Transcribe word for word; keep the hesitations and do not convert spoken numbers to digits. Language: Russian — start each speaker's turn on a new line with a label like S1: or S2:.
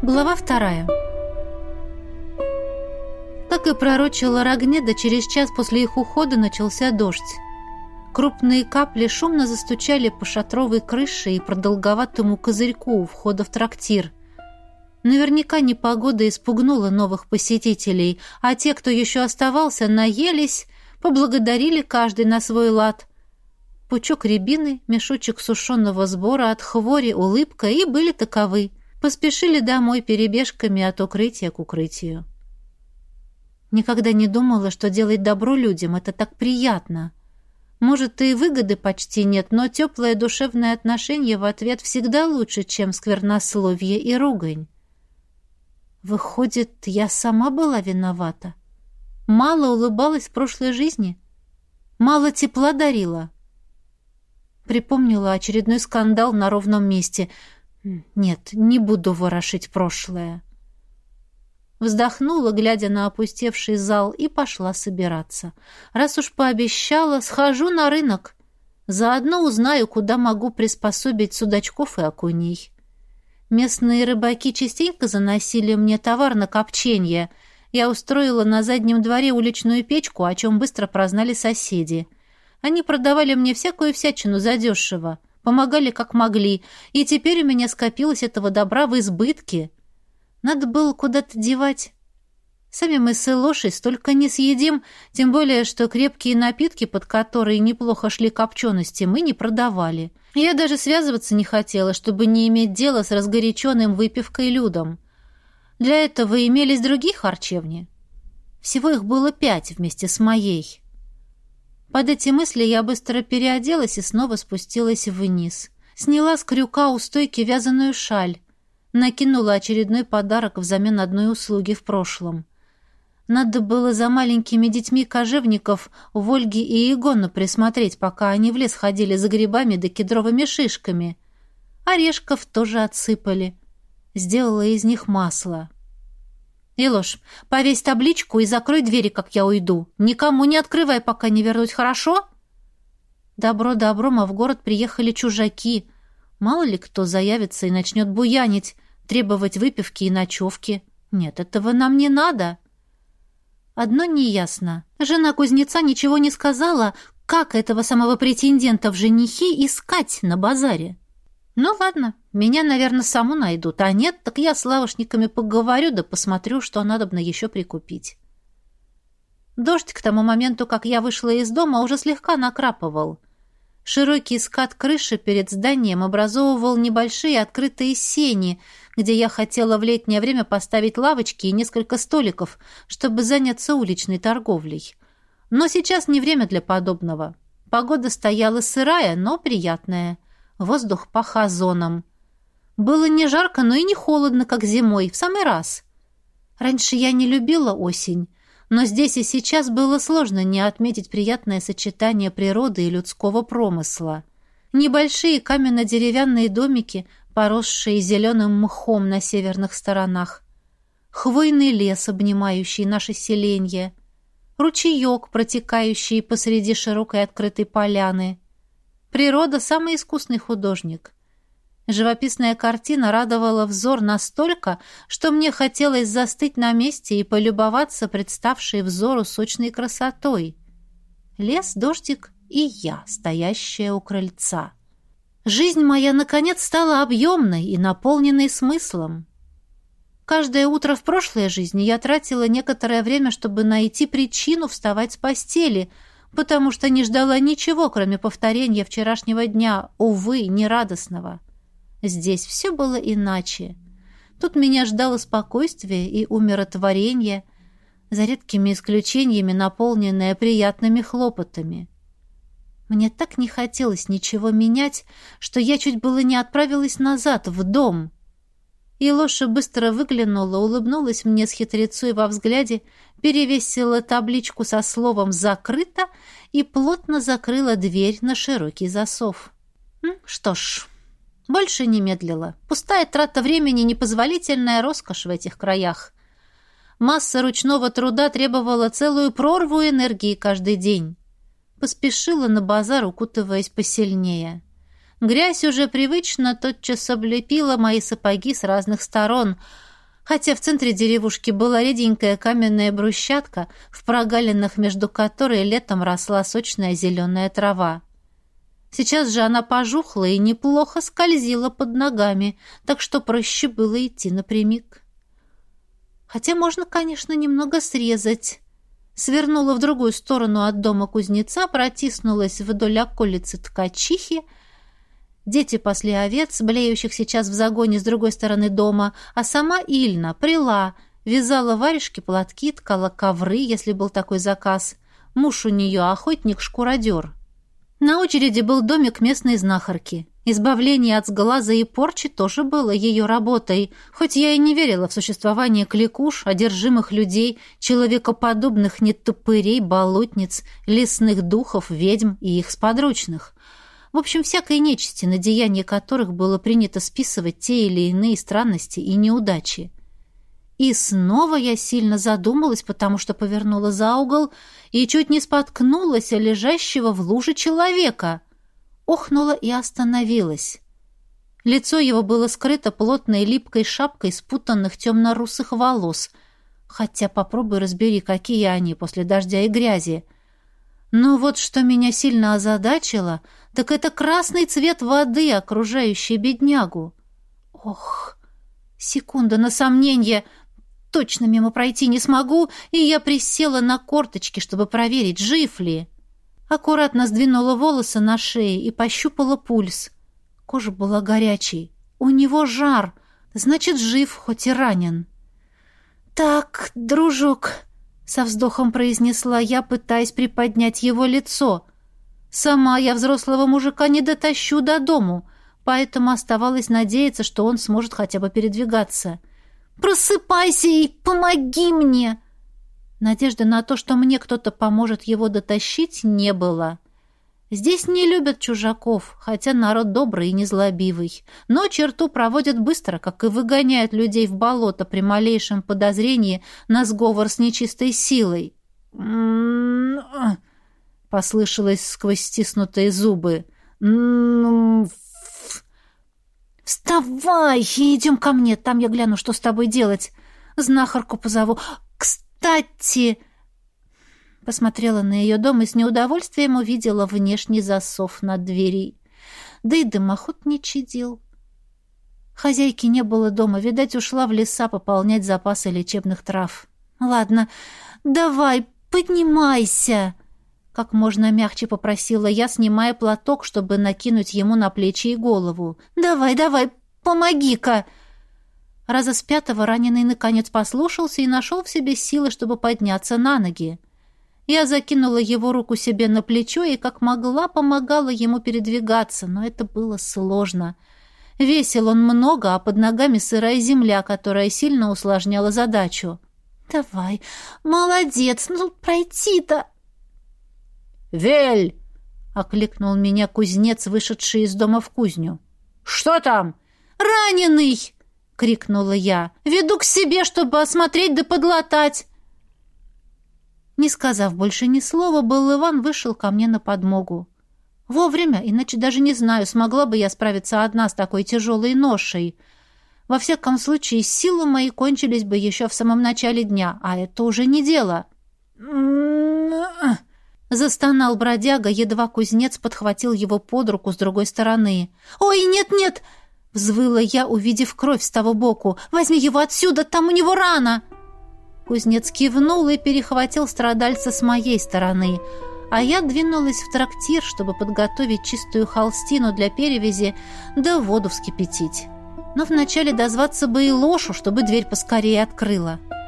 S1: Глава вторая. Как и пророчила Рогнеда, через час после их ухода начался дождь. Крупные капли шумно застучали по шатровой крыше и продолговатому козырьку у входа в трактир. Наверняка непогода испугнула новых посетителей, а те, кто еще оставался, наелись, поблагодарили каждый на свой лад. Пучок рябины, мешочек сушеного сбора от хвори, улыбка и были таковы. Поспешили домой перебежками от укрытия к укрытию. Никогда не думала, что делать добро людям — это так приятно. Может, и выгоды почти нет, но теплое душевное отношение в ответ всегда лучше, чем сквернословие и ругань. Выходит, я сама была виновата. Мало улыбалась в прошлой жизни. Мало тепла дарила. Припомнила очередной скандал на ровном месте. Нет, не буду ворошить прошлое. Вздохнула, глядя на опустевший зал, и пошла собираться. Раз уж пообещала, схожу на рынок. Заодно узнаю, куда могу приспособить судачков и окуней. Местные рыбаки частенько заносили мне товар на копченье. Я устроила на заднем дворе уличную печку, о чем быстро прознали соседи. Они продавали мне всякую всячину задешево, помогали как могли, и теперь у меня скопилось этого добра в избытке. Надо было куда-то девать. Сами мы с Илошей столько не съедим, тем более, что крепкие напитки, под которые неплохо шли копчености, мы не продавали. Я даже связываться не хотела, чтобы не иметь дела с разгоряченным выпивкой людом. Для этого имелись другие харчевни. Всего их было пять вместе с моей. Под эти мысли я быстро переоделась и снова спустилась вниз. Сняла с крюка у стойки вязаную шаль. Накинула очередной подарок взамен одной услуги в прошлом. Надо было за маленькими детьми кожевников в Ольге и Игону присмотреть, пока они в лес ходили за грибами да кедровыми шишками. Орешков тоже отсыпали. Сделала из них масло. «Илош, повесь табличку и закрой двери, как я уйду. Никому не открывай, пока не вернусь, хорошо?» Добро добром, а в город приехали чужаки. Мало ли кто заявится и начнет буянить, требовать выпивки и ночевки. Нет, этого нам не надо. Одно неясно. Жена кузнеца ничего не сказала, как этого самого претендента в женихи искать на базаре. Ну ладно, меня, наверное, саму найдут, а нет, так я с лавошниками поговорю да посмотрю, что надобно еще прикупить. Дождь к тому моменту, как я вышла из дома, уже слегка накрапывал. Широкий скат крыши перед зданием образовывал небольшие открытые сени, где я хотела в летнее время поставить лавочки и несколько столиков, чтобы заняться уличной торговлей. Но сейчас не время для подобного. Погода стояла сырая, но приятная. Воздух пах озоном. Было не жарко, но и не холодно, как зимой, в самый раз. Раньше я не любила осень, но здесь и сейчас было сложно не отметить приятное сочетание природы и людского промысла. Небольшие каменно-деревянные домики, поросшие зеленым мхом на северных сторонах, хвойный лес, обнимающий наше селенье, ручеек, протекающий посреди широкой открытой поляны. Природа — самый искусный художник. Живописная картина радовала взор настолько, что мне хотелось застыть на месте и полюбоваться представшей взору сочной красотой. Лес, дождик и я, стоящая у крыльца. Жизнь моя, наконец, стала объемной и наполненной смыслом. Каждое утро в прошлой жизни я тратила некоторое время, чтобы найти причину вставать с постели, потому что не ждала ничего, кроме повторения вчерашнего дня, увы, нерадостного. Здесь все было иначе. Тут меня ждало спокойствие и умиротворение, за редкими исключениями наполненное приятными хлопотами. Мне так не хотелось ничего менять, что я чуть было не отправилась назад, в дом. Илоша быстро выглянула, улыбнулась мне с хитрецой во взгляде, перевесила табличку со словом «закрыто» и плотно закрыла дверь на широкий засов. Что ж, больше не медлила. Пустая трата времени — непозволительная роскошь в этих краях. Масса ручного труда требовала целую прорву энергии каждый день. Поспешила на базар, укутываясь посильнее. Грязь уже привычно тотчас облепила мои сапоги с разных сторон, хотя в центре деревушки была реденькая каменная брусчатка, в прогалинах между которой летом росла сочная зеленая трава. Сейчас же она пожухла и неплохо скользила под ногами, так что проще было идти напрямик. Хотя можно, конечно, немного срезать. Свернула в другую сторону от дома кузнеца, протиснулась вдоль околицы ткачихи. Дети пасли овец, блеющих сейчас в загоне с другой стороны дома, а сама Ильна прила, вязала варежки, платки, ткала ковры, если был такой заказ. Муж у нее охотник-шкуродер. На очереди был домик местной знахарки. Избавление от сглаза и порчи тоже было ее работой, хоть я и не верила в существование кликуш, одержимых людей, человекоподобных нетопырей, болотниц, лесных духов, ведьм и их сподручных. В общем, всякой нечисти, на деяния которых было принято списывать те или иные странности и неудачи. И снова я сильно задумалась, потому что повернула за угол и чуть не споткнулась о лежащего в луже человека. Охнула и остановилась. Лицо его было скрыто плотной липкой шапкой спутанных темно-русых волос, хотя попробуй разбери, какие они после дождя и грязи. Но вот что меня сильно озадачило, так это красный цвет воды, окружающий беднягу. Ох, секунда на сомнение, точно мимо пройти не смогу, и я присела на корточки, чтобы проверить, жив ли. Аккуратно сдвинула волосы на шее и пощупала пульс. Кожа была горячей. У него жар, значит, жив, хоть и ранен. «Так, дружок», — со вздохом произнесла я, пытаясь приподнять его лицо. «Сама я взрослого мужика не дотащу до дому, поэтому оставалось надеяться, что он сможет хотя бы передвигаться». «Просыпайся и помоги мне!» Надежды на то, что мне кто-то поможет его дотащить, не было. Здесь не любят чужаков, хотя народ добрый и незлобивый. Но черту проводят быстро, как и выгоняют людей в болото при малейшем подозрении на сговор с нечистой силой. Послышалось сквозь стиснутые зубы. «Вставай и идем ко мне, там я гляну, что с тобой делать. Знахарку позову. Кстати...» Посмотрела на ее дом и с неудовольствием увидела внешний засов над дверей. Да и дымоход не чадил. Хозяйки не было дома, видать, ушла в леса пополнять запасы лечебных трав. «Ладно, давай, поднимайся!» Как можно мягче попросила я, снимая платок, чтобы накинуть ему на плечи и голову. «Давай, давай, помоги-ка!» Раза с пятого раненый наконец послушался и нашел в себе силы, чтобы подняться на ноги. Я закинула его руку себе на плечо и, как могла, помогала ему передвигаться, но это было сложно. Весил он много, а под ногами сырая земля, которая сильно усложняла задачу. «Давай, молодец, ну пройти-то!» «Вель!» — окликнул меня кузнец, вышедший из дома в кузню. «Что там?» «Раненый!» — крикнула я. «Веду к себе, чтобы осмотреть да подлатать!» Не сказав больше ни слова, был Иван вышел ко мне на подмогу. Вовремя, иначе даже не знаю, смогла бы я справиться одна с такой тяжелой ношей. Во всяком случае, силы мои кончились бы еще в самом начале дня, а это уже не дело. Застонал бродяга, едва кузнец подхватил его под руку с другой стороны. «Ой, нет-нет!» — взвыла я, увидев кровь с того боку. «Возьми его отсюда, там у него рана!» Кузнец кивнул и перехватил страдальца с моей стороны, а я двинулась в трактир, чтобы подготовить чистую холстину для перевязи, да воду вскипятить. Но вначале дозваться бы и лошу, чтобы дверь поскорее открыла.